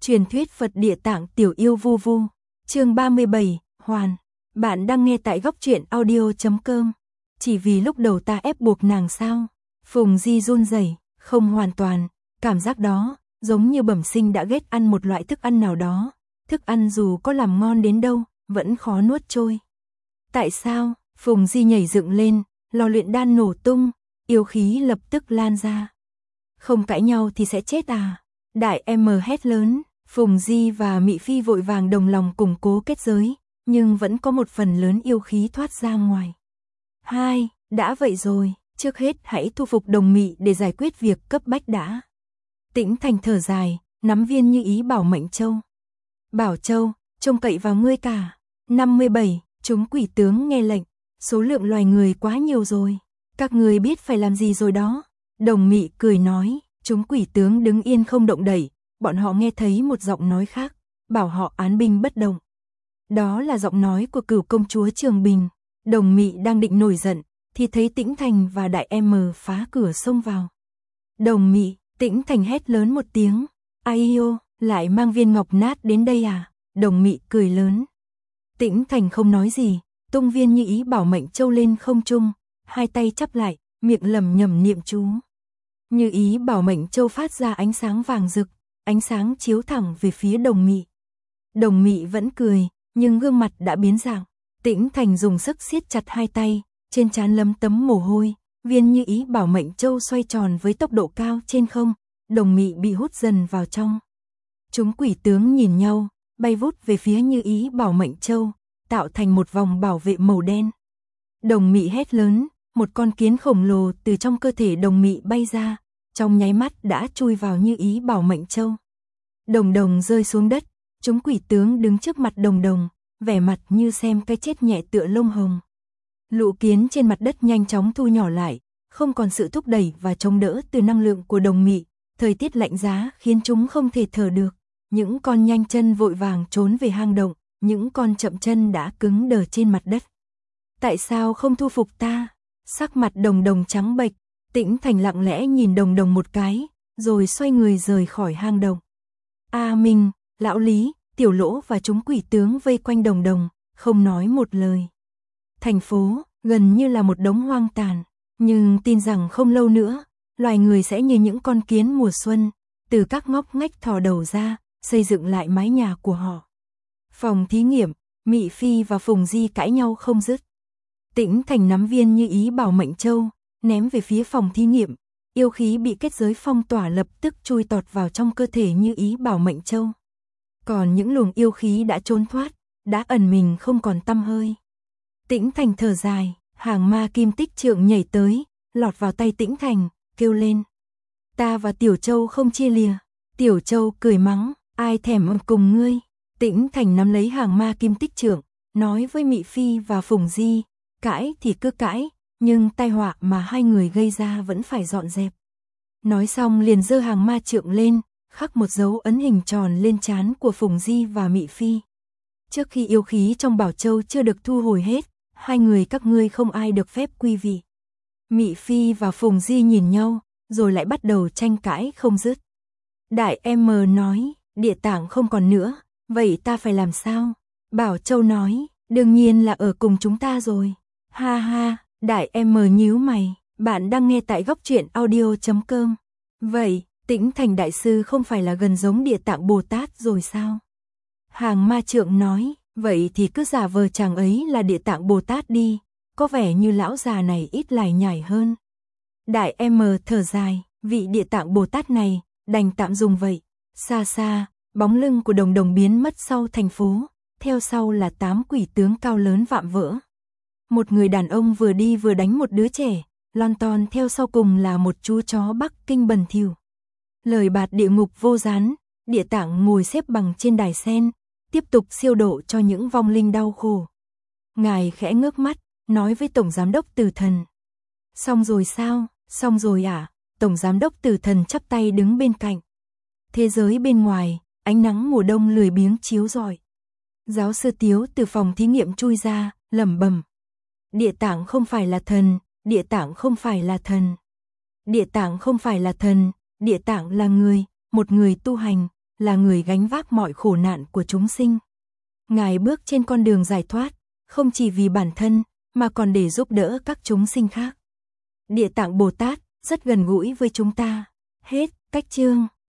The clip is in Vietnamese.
Truyền thuyết Phật Địa Tạng Tiểu Yêu Vu Vu. Chương 37, Hoàn. Bạn đang nghe tại góc truyện audio.com. Chỉ vì lúc đầu ta ép buộc nàng sao? Phùng Di run rẩy, không hoàn toàn, cảm giác đó giống như bẩm sinh đã ghét ăn một loại thức ăn nào đó, thức ăn dù có làm ngon đến đâu, vẫn khó nuốt trôi. Tại sao? Phùng Di nhảy dựng lên, lò luyện đan nổ tung, yêu khí lập tức lan ra. Không cãi nhau thì sẽ chết à? Đại M hét lớn, Phùng Di và Mị Phi vội vàng đồng lòng củng cố kết giới, nhưng vẫn có một phần lớn yêu khí thoát ra ngoài. Hai, đã vậy rồi, trước hết hãy thu phục Đồng Mị để giải quyết việc cấp bách đã. Tĩnh Thành thở dài, nắm viên Như Ý Bảo Mệnh Châu. Bảo Châu, trông cậy vào ngươi cả. 57, chúng quỷ tướng nghe lệnh, số lượng loài người quá nhiều rồi, các ngươi biết phải làm gì rồi đó. Đồng Mị cười nói, chúng quỷ tướng đứng yên không động đậy, bọn họ nghe thấy một giọng nói khác, bảo họ án binh bất động. Đó là giọng nói của Cửu công chúa Trường Bình. Đồng Mị đang định nổi giận, thì thấy Tĩnh Thành và Đại M phá cửa xông vào. Đồng Mị, Tĩnh Thành hét lớn một tiếng, ai ô, lại mang viên ngọc nát đến đây à? Đồng Mị cười lớn. Tĩnh Thành không nói gì, tung viên Như Ý Bảo Mệnh Châu lên không trung, hai tay chắp lại, miệng lẩm nhẩm niệm chú. Như Ý Bảo Mệnh Châu phát ra ánh sáng vàng rực, ánh sáng chiếu thẳng về phía Đồng Mị. Đồng Mị vẫn cười, nhưng gương mặt đã biến dạng. Tĩnh Thành dùng sức siết chặt hai tay, trên trán lấm tấm mồ hôi, viên Như Ý Bảo Mệnh Châu xoay tròn với tốc độ cao trên không, Đồng Mị bị hút dần vào trong. Chúng quỷ tướng nhìn nhau, bay vút về phía Như Ý Bảo Mệnh Châu, tạo thành một vòng bảo vệ màu đen. Đồng Mị hét lớn, một con kiến khổng lồ từ trong cơ thể Đồng Mị bay ra, trong nháy mắt đã chui vào Như Ý Bảo Mệnh Châu. Đồng Đồng rơi xuống đất, chúng quỷ tướng đứng trước mặt Đồng Đồng, vẻ mặt như xem cái chết nhẹ tựa lông hồng. Lũ kiến trên mặt đất nhanh chóng thu nhỏ lại, không còn sự thúc đẩy và chống đỡ từ năng lượng của Đồng Mị, thời tiết lạnh giá khiến chúng không thể thở được. Những con nhanh chân vội vàng trốn về hang động, những con chậm chân đã cứng đờ trên mặt đất. Tại sao không thu phục ta? Sắc mặt Đồng Đồng trắng bệch, Tĩnh Thành lặng lẽ nhìn Đồng Đồng một cái, rồi xoay người rời khỏi hang động. A Minh, Lão Lý, Tiểu Lỗ và chúng quỷ tướng vây quanh Đồng Đồng, không nói một lời. Thành phố gần như là một đống hoang tàn, nhưng tin rằng không lâu nữa, loài người sẽ như những con kiến mùa xuân, từ các ngóc ngách thò đầu ra, xây dựng lại mái nhà của họ. Phòng thí nghiệm, Mị Phi và Phùng Di cãi nhau không dứt. Tĩnh Thành nắm viên Như Ý Bảo Mệnh Châu, ném về phía phòng thí nghiệm, yêu khí bị kết giới phong tỏa lập tức chui tọt vào trong cơ thể Như Ý Bảo Mệnh Châu. Còn những luồng yêu khí đã trốn thoát, đã ẩn mình không còn tăm hơi. Tĩnh Thành thở dài, hàng ma kim tích trượng nhảy tới, lọt vào tay Tĩnh Thành, kêu lên. Ta và Tiểu Châu không chia lìa. Tiểu Châu cười mắng, ai thèm cùng ngươi. Tĩnh Thành nắm lấy hàng ma kim tích trượng, nói với Mị Phi và Phùng Di, cãi thì cứ cãi, nhưng tai họa mà hai người gây ra vẫn phải dọn dẹp. Nói xong liền giơ hàng ma trượng lên, khắc một dấu ấn hình tròn lên trán của Phùng Di và Mị Phi. Trước khi yêu khí trong Bảo Châu chưa được thu hồi hết, hai người các ngươi không ai được phép quy vị. Mị Phi và Phùng Di nhìn nhau, rồi lại bắt đầu tranh cãi không dứt. Đại M nói, Địa Tạng không còn nữa, vậy ta phải làm sao? Bảo Châu nói, đương nhiên là ở cùng chúng ta rồi. Ha ha, Đại M nhíu mày, bạn đang nghe tại góc truyện audio.com. Vậy, Tĩnh Thành Đại Sư không phải là gần giống Địa Tạng Bồ Tát rồi sao? Hàng ma trượng nói, vậy thì cứ giả vờ chàng ấy là Địa Tạng Bồ Tát đi, có vẻ như lão già này ít lải nhải hơn. Đại M thở dài, vị Địa Tạng Bồ Tát này, đành tạm dùng vậy. Xa xa, bóng lưng của Đồng Đồng biến mất sau thành phố, theo sau là 8 quỷ tướng cao lớn vạm vỡ. Một người đàn ông vừa đi vừa đánh một đứa trẻ, lon ton theo sau cùng là một chú chó Bắc Kinh bẩn thỉu. Lời bạt địa ngục vô gián, Địa Tạng ngồi xếp bằng trên đài sen, tiếp tục siêu độ cho những vong linh đau khổ. Ngài khẽ ngước mắt, nói với Tổng Giám đốc Tử Thần. Xong rồi sao? Xong rồi à? Tổng Giám đốc Tử Thần chắp tay đứng bên cạnh. Thế giới bên ngoài, ánh nắng mùa đông lười biếng chiếu rọi. Giáo sư Tiếu từ phòng thí nghiệm chui ra, lẩm bẩm. Địa Tạng không phải là thần, Địa Tạng không phải là thần. Địa Tạng không phải là thần, Địa Tạng là người, một người tu hành, là người gánh vác mọi khổ nạn của chúng sinh. Ngài bước trên con đường giải thoát, không chỉ vì bản thân, mà còn để giúp đỡ các chúng sinh khác. Địa Tạng Bồ Tát rất gần gũi với chúng ta. Hết, cách chương.